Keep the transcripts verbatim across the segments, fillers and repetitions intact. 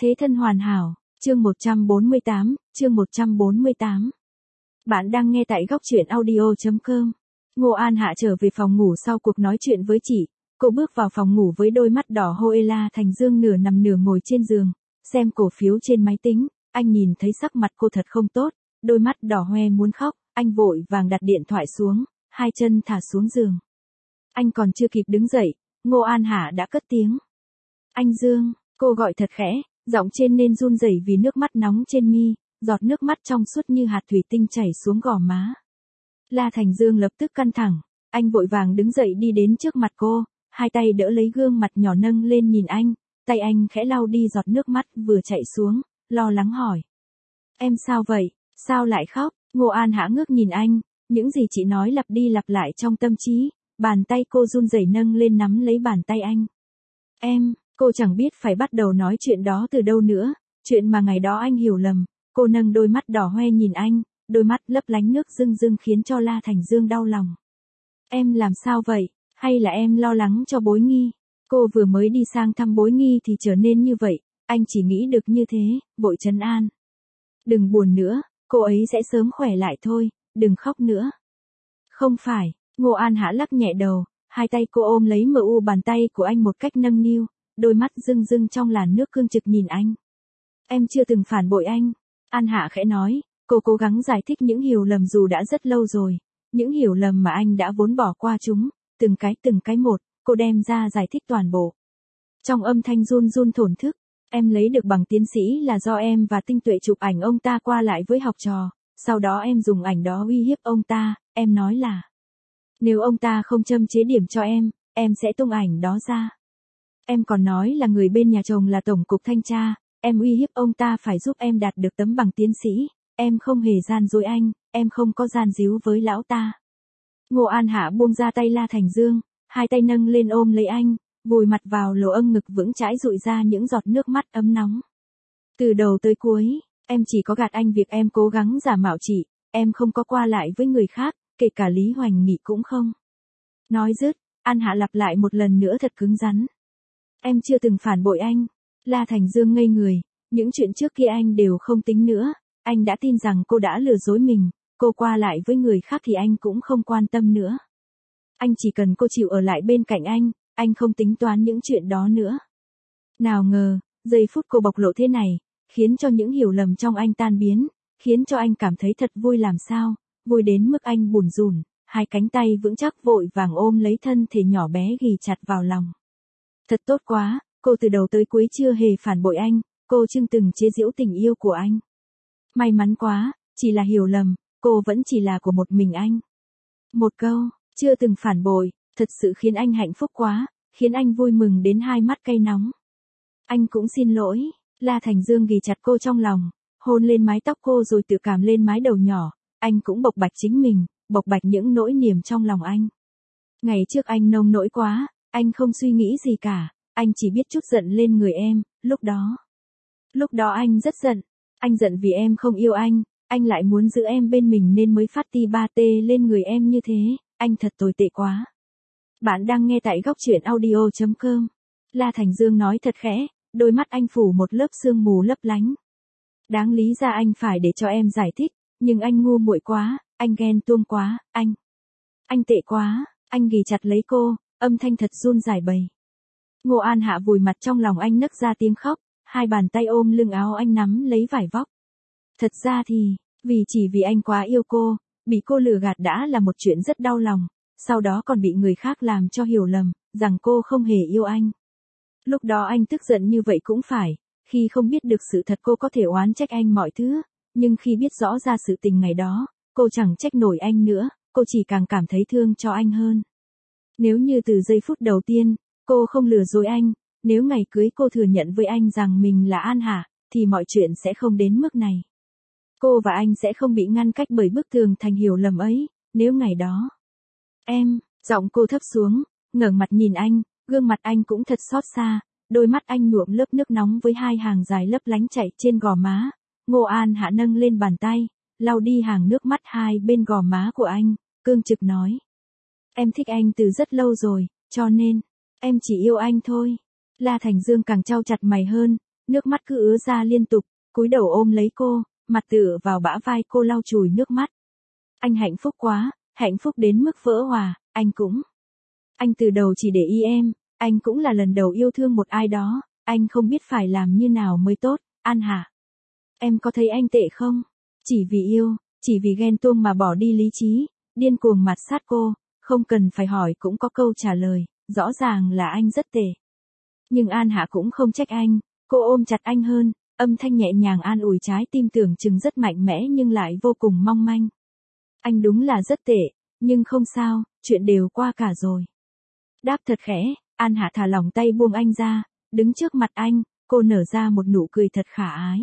Thế thân hoàn hảo, chương một trăm bốn mươi tám, chương một trăm bốn mươi tám. Bạn đang nghe tại góc truyện audio chấm com. Ngô An Hạ trở về phòng ngủ sau cuộc nói chuyện với chị, cô bước vào phòng ngủ với đôi mắt đỏ hoe. La Thành Dương nửa nằm nửa ngồi trên giường, xem cổ phiếu trên máy tính, anh nhìn thấy sắc mặt cô thật không tốt, đôi mắt đỏ hoe muốn khóc, anh vội vàng đặt điện thoại xuống, hai chân thả xuống giường. Anh còn chưa kịp đứng dậy, Ngô An Hạ đã cất tiếng. Anh Dương, cô gọi thật khẽ, giọng trên nên run rẩy vì nước mắt nóng trên mi, giọt nước mắt trong suốt như hạt thủy tinh chảy xuống gò má. La Thành Dương lập tức căng thẳng, anh vội vàng đứng dậy đi đến trước mặt cô, hai tay đỡ lấy gương mặt nhỏ nâng lên nhìn anh, tay anh khẽ lau đi giọt nước mắt vừa chảy xuống, lo lắng hỏi. Em sao vậy, sao lại khóc? Ngô An Hạ ngước nhìn anh, những gì chị nói lặp đi lặp lại trong tâm trí, bàn tay cô run rẩy nâng lên nắm lấy bàn tay anh. Em, cô chẳng biết phải bắt đầu nói chuyện đó từ đâu nữa, chuyện mà ngày đó anh hiểu lầm, cô nâng đôi mắt đỏ hoe nhìn anh, đôi mắt lấp lánh nước rưng rưng khiến cho La Thành Dương đau lòng. Em làm sao vậy, hay là em lo lắng cho Bối Nghi? Cô vừa mới đi sang thăm Bối Nghi thì trở nên như vậy, anh chỉ nghĩ được như thế, vội trấn an. Đừng buồn nữa, cô ấy sẽ sớm khỏe lại thôi, đừng khóc nữa. Không phải, Ngô An Hạ lắc nhẹ đầu, hai tay cô ôm lấy mờ u bàn tay của anh một cách nâng niu, đôi mắt rưng rưng trong làn nước cương trực nhìn anh. Em chưa từng phản bội anh, An Hạ khẽ nói, cô cố gắng giải thích những hiểu lầm dù đã rất lâu rồi, những hiểu lầm mà anh đã vốn bỏ qua chúng, từng cái từng cái một, cô đem ra giải thích toàn bộ. Trong âm thanh run run thổn thức, em lấy được bằng tiến sĩ là do em và Tinh Tuệ chụp ảnh ông ta qua lại với học trò, sau đó em dùng ảnh đó uy hiếp ông ta, em nói là nếu ông ta không châm chế điểm cho em, em sẽ tung ảnh đó ra. Em còn nói là người bên nhà chồng là tổng cục thanh tra, em uy hiếp ông ta phải giúp em đạt được tấm bằng tiến sĩ, em không hề gian dối anh, em không có gian díu với lão ta. Ngô An Hạ buông ra tay La Thành Dương, hai tay nâng lên ôm lấy anh, vùi mặt vào lỗ âng ngực vững chãi dụi ra những giọt nước mắt ấm nóng. Từ đầu tới cuối, em chỉ có gạt anh việc em cố gắng giả mạo chị, em không có qua lại với người khác, kể cả Lý Hoành Nghị cũng không. Nói dứt, An Hạ lặp lại một lần nữa thật cứng rắn. Em chưa từng phản bội anh. La Thành Dương ngây người, những chuyện trước kia anh đều không tính nữa, anh đã tin rằng cô đã lừa dối mình, cô qua lại với người khác thì anh cũng không quan tâm nữa. Anh chỉ cần cô chịu ở lại bên cạnh anh, anh không tính toán những chuyện đó nữa. Nào ngờ, giây phút cô bộc lộ thế này, khiến cho những hiểu lầm trong anh tan biến, khiến cho anh cảm thấy thật vui làm sao, vui đến mức anh bủn rủn, hai cánh tay vững chắc vội vàng ôm lấy thân thể nhỏ bé ghì chặt vào lòng. Thật tốt quá, cô từ đầu tới cuối chưa hề phản bội anh, cô chưa từng chế giễu tình yêu của anh. May mắn quá, chỉ là hiểu lầm, cô vẫn chỉ là của một mình anh. Một câu, chưa từng phản bội, thật sự khiến anh hạnh phúc quá, khiến anh vui mừng đến hai mắt cay nóng. Anh cũng xin lỗi, La Thành Dương ghì chặt cô trong lòng, hôn lên mái tóc cô rồi tự cảm lên mái đầu nhỏ, anh cũng bộc bạch chính mình, bộc bạch những nỗi niềm trong lòng anh. Ngày trước anh nông nỗi quá, anh không suy nghĩ gì cả, anh chỉ biết chút giận lên người em, lúc đó. Lúc đó anh rất giận, anh giận vì em không yêu anh, anh lại muốn giữ em bên mình nên mới phát ti ba tê lên người em như thế, anh thật tồi tệ quá. Bạn đang nghe tại góc truyện audio chấm com. La Thành Dương nói thật khẽ, đôi mắt anh phủ một lớp sương mù lấp lánh. Đáng lý ra anh phải để cho em giải thích, nhưng anh ngu muội quá, anh ghen tuông quá, anh. Anh tệ quá, anh ghì chặt lấy cô, âm thanh thật run rải bầy. Ngô An Hạ vùi mặt trong lòng anh nấc ra tiếng khóc, hai bàn tay ôm lưng áo anh nắm lấy vải vóc. Thật ra thì, vì chỉ vì anh quá yêu cô, bị cô lừa gạt đã là một chuyện rất đau lòng, sau đó còn bị người khác làm cho hiểu lầm, rằng cô không hề yêu anh. Lúc đó anh tức giận như vậy cũng phải, khi không biết được sự thật cô có thể oán trách anh mọi thứ, nhưng khi biết rõ ra sự tình ngày đó, cô chẳng trách nổi anh nữa, cô chỉ càng cảm thấy thương cho anh hơn. Nếu như từ giây phút đầu tiên, cô không lừa dối anh, nếu ngày cưới cô thừa nhận với anh rằng mình là An Hạ, thì mọi chuyện sẽ không đến mức này. Cô và anh sẽ không bị ngăn cách bởi bức tường thành hiểu lầm ấy, nếu ngày đó. Em, giọng cô thấp xuống, ngẩng mặt nhìn anh, gương mặt anh cũng thật xót xa, đôi mắt anh nhuộm lớp nước nóng với hai hàng dài lấp lánh chảy trên gò má. Ngô An Hạ nâng lên bàn tay, lau đi hàng nước mắt hai bên gò má của anh, cương trực nói. Em thích anh từ rất lâu rồi, cho nên, em chỉ yêu anh thôi. La Thành Dương càng trao chặt mày hơn, Nước mắt cứ ứa ra liên tục, cúi đầu ôm lấy cô, mặt tựa vào bả vai cô lau chùi nước mắt. Anh hạnh phúc quá, hạnh phúc đến mức vỡ hòa, anh cũng. Anh từ đầu chỉ để ý em, anh cũng là lần đầu yêu thương một ai đó, anh không biết phải làm như nào mới tốt, An Hạ. Em có thấy anh tệ không? Chỉ vì yêu, chỉ vì ghen tuông mà bỏ đi lý trí, điên cuồng mạt sát cô, không cần phải hỏi cũng có câu trả lời, rõ ràng là anh rất tệ. Nhưng An Hạ cũng không trách anh, cô ôm chặt anh hơn, âm thanh nhẹ nhàng an ủi trái tim tưởng chừng rất mạnh mẽ nhưng lại vô cùng mong manh. Anh đúng là rất tệ, nhưng không sao, chuyện đều qua cả rồi. Đáp thật khẽ, An Hạ thả lỏng tay buông anh ra, đứng trước mặt anh, cô nở ra một nụ cười thật khả ái.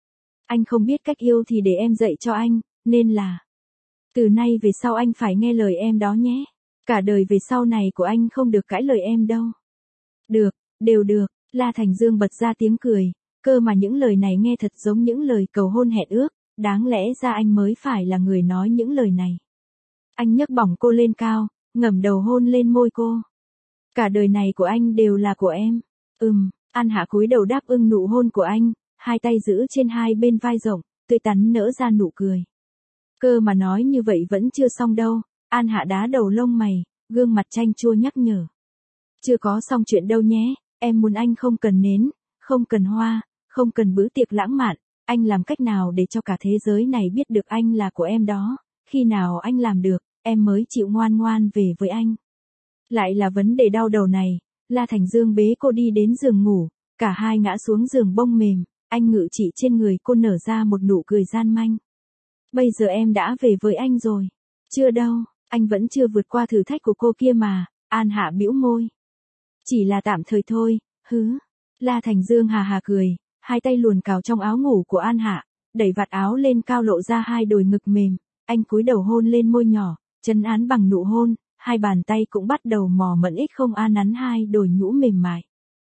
Anh không biết cách yêu thì để em dạy cho anh, nên là. Từ nay về sau anh phải nghe lời em đó nhé. Cả đời về sau này của anh không được cãi lời em đâu. Được, đều được, La Thành Dương bật ra tiếng cười, cơ mà những lời này nghe thật giống những lời cầu hôn hẹn ước, đáng lẽ ra anh mới phải là người nói những lời này. Anh nhấc bổng cô lên cao, ngẩng đầu hôn lên môi cô. Cả đời này của anh đều là của em. Ừm, An Hạ cúi đầu đáp ưng nụ hôn của anh, hai tay giữ trên hai bên vai rộng, tươi tắn nở ra nụ cười. Cơ mà nói như vậy vẫn chưa xong đâu, An Hạ đá đầu lông mày, gương mặt chanh chua nhắc nhở. Chưa có xong chuyện đâu nhé, em muốn anh không cần nến, không cần hoa, không cần bữa tiệc lãng mạn, anh làm cách nào để cho cả thế giới này biết được anh là của em đó, khi nào anh làm được, em mới chịu ngoan ngoan về với anh. Lại là vấn đề đau đầu này, La Thành Dương bế cô đi đến giường ngủ, cả hai ngã xuống giường bông mềm, anh ngự trị trên người cô nở ra một nụ cười gian manh. Bây giờ em đã về với anh rồi. Chưa đâu, anh vẫn chưa vượt qua thử thách của cô kia mà, An Hạ bĩu môi. Chỉ là tạm thời thôi, hứ. La Thành Dương hà hà cười, hai tay luồn cào trong áo ngủ của An Hạ, đẩy vạt áo lên cao lộ ra hai đồi ngực mềm, anh cúi đầu hôn lên môi nhỏ, trấn án bằng nụ hôn, hai bàn tay cũng bắt đầu mò mẫm ít không an nắn hai đồi nhũ mềm mại.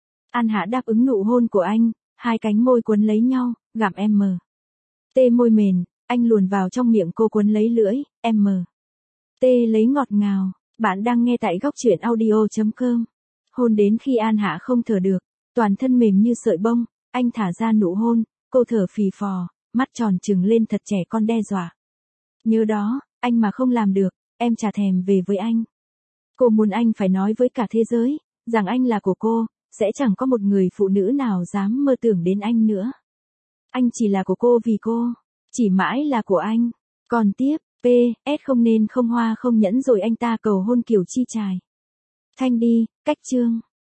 An Hạ đáp ứng nụ hôn của anh, hai cánh môi quấn lấy nhau, gặm em mờ. Tê môi mềm, anh luồn vào trong miệng cô quấn lấy lưỡi, em mờ. Tê lấy ngọt ngào, bạn đang nghe tại góc truyện audio chấm com. Hôn đến khi An Hạ không thở được, toàn thân mềm như sợi bông, anh thả ra nụ hôn, cô thở phì phò, mắt tròn trừng lên thật trẻ con đe dọa. Nhớ đó, anh mà không làm được, em chả thèm về với anh. Cô muốn anh phải nói với cả thế giới, rằng anh là của cô, sẽ chẳng có một người phụ nữ nào dám mơ tưởng đến anh nữa. Anh chỉ là của cô vì cô, chỉ mãi là của anh. Còn tiếp, pê ét không nên không hoa không nhẫn rồi anh ta cầu hôn kiểu chi chài. Thanh đi, cách chương.